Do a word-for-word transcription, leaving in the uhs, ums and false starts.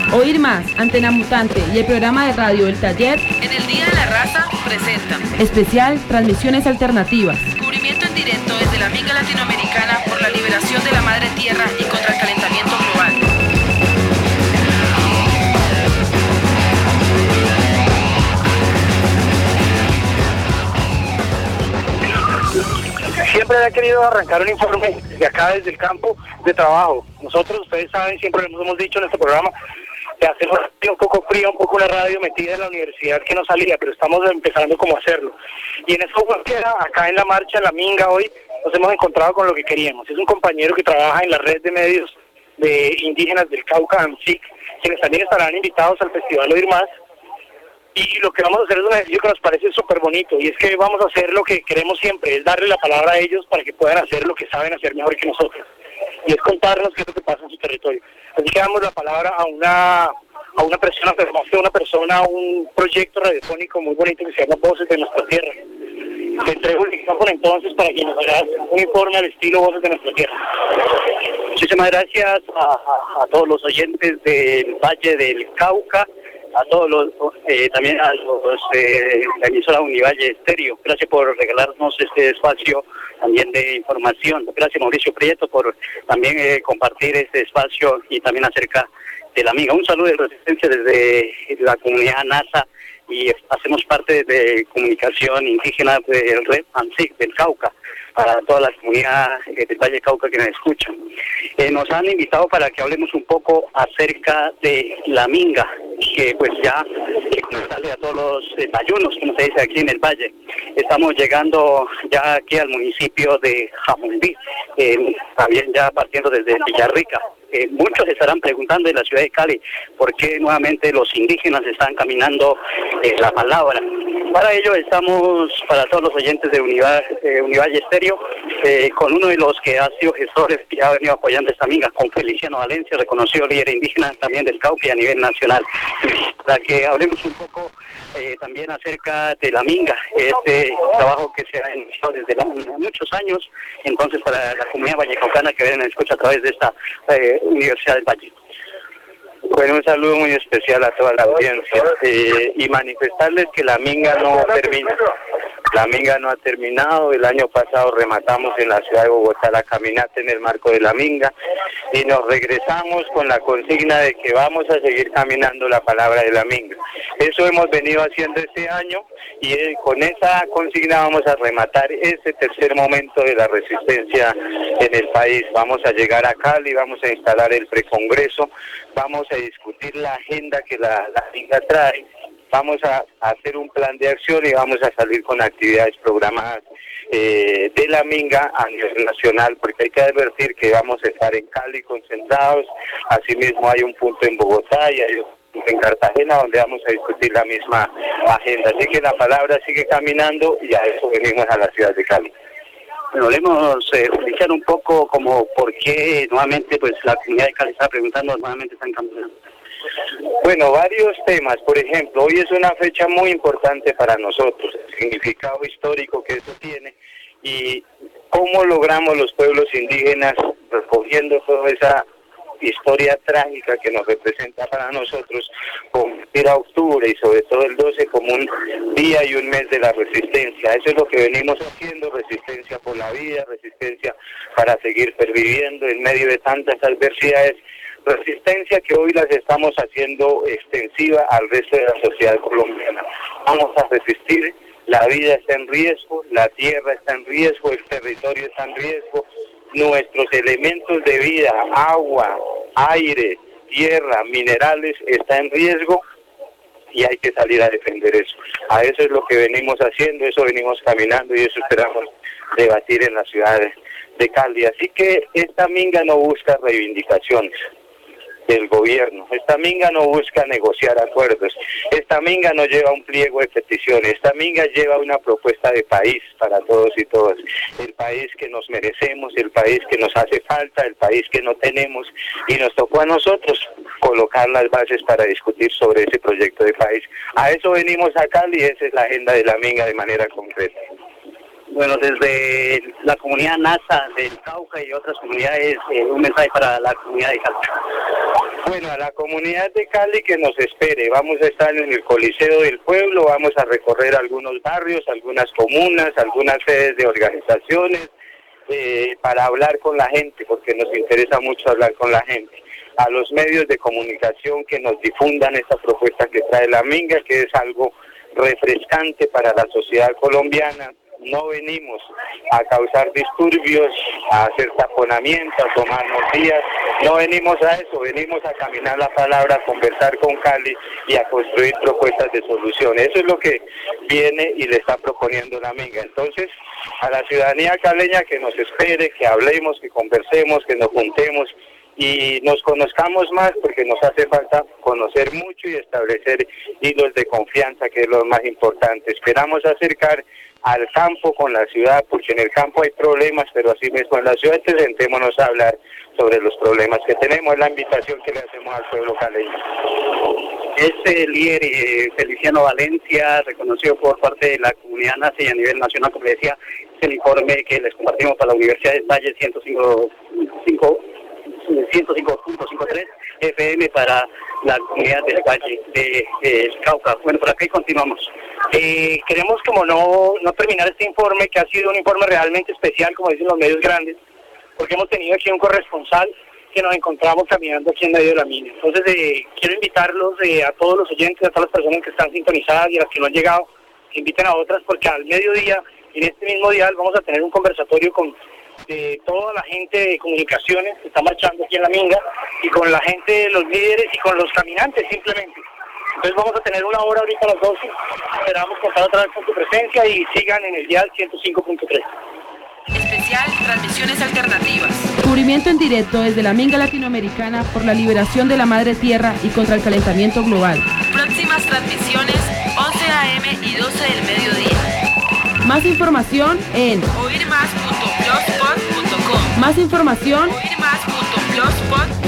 Oír Más, Antena Mutante y el programa de radio El Taller en el Día de la Raza presentan especial Transmisiones Alternativas. Cubrimiento en directo desde la Minga Latinoamericana por la liberación de la Madre Tierra y contra el calentamiento global. Siempre he querido arrancar un informe de acá desde el campo de trabajo. Nosotros, ustedes saben, siempre lo hemos dicho en este programa, que hacemos un poco fría, un poco la radio metida en la universidad que no salía, pero estamos empezando como a hacerlo. Y en esta búsqueda, acá en la marcha, en la Minga hoy, nos hemos encontrado con lo que queríamos. Es un compañero que trabaja en la red de medios de indígenas del Cauca, AMSIC, quienes también estarán invitados al Festival Oír Más. Y lo que vamos a hacer es un ejercicio que nos parece súper bonito, y es que vamos a hacer lo que queremos siempre, es darle la palabra a ellos para que puedan hacer lo que saben hacer mejor que nosotros, y es contarnos qué es lo que pasa en su territorio. Así que damos la palabra a una a una persona, a una persona, un proyecto radiofónico muy bonito que se llama Voces de Nuestra Tierra. Te entrego el micrófono entonces para que nos hagas un informe al estilo Voces de Nuestra Tierra. Muchísimas gracias a, a, a todos los oyentes del Valle del Cauca, a todos los, eh, también a los eh, la emisora Univalle Estéreo. Gracias por regalarnos este espacio también de información. Gracias, Mauricio Prieto, por también eh, compartir este espacio y también acerca de la Minga. Un saludo de resistencia desde la comunidad NASA, y hacemos parte de comunicación indígena del Red AMSIC del Cauca, para toda la comunidad eh, del Valle del Cauca que nos escuchan. Eh, nos han invitado para que hablemos un poco acerca de la Minga, que pues ya eh, sale a todos los eh, ayunos, como se dice aquí en el Valle. Estamos llegando ya aquí al municipio de Jamundí, eh, también ya partiendo desde Villarrica. Eh, muchos estarán preguntando en la ciudad de Cali por qué nuevamente los indígenas están caminando eh, la palabra. Para ello estamos, para todos los oyentes de Univalle, eh, Univalle Estéreo, eh, con uno de los que ha sido gestores que ha venido apoyando esta Minga, con Feliciano Valencia, reconocido líder indígena también del Cauca y a nivel nacional, para que hablemos un poco eh, también acerca de la Minga, este trabajo que se ha iniciado desde la, muchos años, entonces para la comunidad vallecaucana que ven escucha a través de esta eh, Universidad del Valle. Bueno, un saludo muy especial a toda la audiencia eh, y manifestarles que la Minga no termina. La Minga no ha terminado. El año pasado rematamos en la ciudad de Bogotá la caminata en el marco de la Minga y nos regresamos con la consigna de que vamos a seguir caminando la palabra de la Minga. Eso hemos venido haciendo este año y eh, con esa consigna vamos a rematar ese tercer momento de la resistencia en el país. Vamos a llegar a Cali, vamos a instalar el precongreso, vamos a discutir la agenda que la, la Minga trae, vamos a, a hacer un plan de acción y vamos a salir con actividades programadas eh, de la Minga a nivel nacional, porque hay que advertir que vamos a estar en Cali concentrados, asimismo hay un punto en Bogotá y hay un punto en Cartagena donde vamos a discutir la misma agenda, así que la palabra sigue caminando y a eso venimos a la ciudad de Cali. Bueno, hablemos, eh, explicar un poco como por qué nuevamente pues la comunidad de Cali está preguntando, nuevamente están caminando. Bueno, varios temas. Por ejemplo, hoy es una fecha muy importante para nosotros, el significado histórico que eso tiene y cómo logramos los pueblos indígenas recogiendo toda esa historia trágica que nos representa para nosotros, convertir a octubre y sobre todo el doce como un día y un mes de la resistencia. Eso es lo que venimos haciendo, resistencia por la vida, resistencia para seguir perviviendo en medio de tantas adversidades, resistencia que hoy las estamos haciendo extensiva al resto de la sociedad colombiana. Vamos a resistir, la vida está en riesgo, la tierra está en riesgo, el territorio está en riesgo, nuestros elementos de vida, agua, aire, tierra, minerales, está en riesgo y hay que salir a defender eso. A eso es lo que venimos haciendo, eso venimos caminando y eso esperamos debatir en la ciudad de, de Cali. Así que esta Minga no busca reivindicaciones del gobierno, esta Minga no busca negociar acuerdos, esta Minga no lleva un pliego de peticiones, esta Minga lleva una propuesta de país para todos y todas, el país que nos merecemos, el país que nos hace falta, el país que no tenemos, y nos tocó a nosotros colocar las bases para discutir sobre ese proyecto de país. A eso venimos a Cali y esa es la agenda de la Minga de manera concreta. Bueno, desde la comunidad NASA del Cauca y otras comunidades, eh, un mensaje para la comunidad de Cali. Bueno, a la comunidad de Cali que nos espere. Vamos a estar en el Coliseo del Pueblo, vamos a recorrer algunos barrios, algunas comunas, algunas sedes de organizaciones, eh, para hablar con la gente, porque nos interesa mucho hablar con la gente. A los medios de comunicación que nos difundan esta propuesta que trae la Minga, que es algo refrescante para la sociedad colombiana. No venimos a causar disturbios, a hacer taponamientos, a tomarnos días, no venimos a eso, venimos a caminar la palabra, a conversar con Cali y a construir propuestas de solución. Eso es lo que viene y le está proponiendo la Minga. Entonces, a la ciudadanía caleña que nos espere, que hablemos, que conversemos, que nos juntemos y nos conozcamos más, porque nos hace falta conocer mucho y establecer hilos de confianza, que es lo más importante. Esperamos acercar al campo con la ciudad, porque en el campo hay problemas, pero así mismo en la ciudad, entonces sentémonos a hablar sobre los problemas que tenemos. Es la invitación que le hacemos al pueblo caleño. Este líder, eh, Feliciano Valencia, reconocido por parte de la comunidad nazi y a nivel nacional, como le decía, es el informe que les compartimos para la Universidad del Valle ciento cinco punto cincuenta y tres F M para la comunidad del Valle de, de El Cauca. Bueno, por acá y continuamos. Eh, queremos como no, no terminar este informe, que ha sido un informe realmente especial, como dicen los medios grandes, porque hemos tenido aquí un corresponsal que nos encontramos caminando aquí en medio de la mina. Entonces eh, quiero invitarlos eh, a todos los oyentes, a todas las personas que están sintonizadas y a las que no han llegado, que inviten a otras, porque al mediodía, en este mismo día, vamos a tener un conversatorio con de toda la gente de comunicaciones que está marchando aquí en la Minga, y con la gente, los líderes y con los caminantes simplemente. Entonces vamos a tener una hora ahorita a las doce, esperamos contar otra vez con tu presencia y sigan en el dial ciento cinco punto tres. Especial Transmisiones Alternativas. Cubrimiento en directo desde la Minga Latinoamericana por la liberación de la Madre Tierra y contra el calentamiento global. Próximas transmisiones once a eme y doce del mediodía. Más información en oír más punto blogspot punto com. Más información oír más punto blogspot punto com.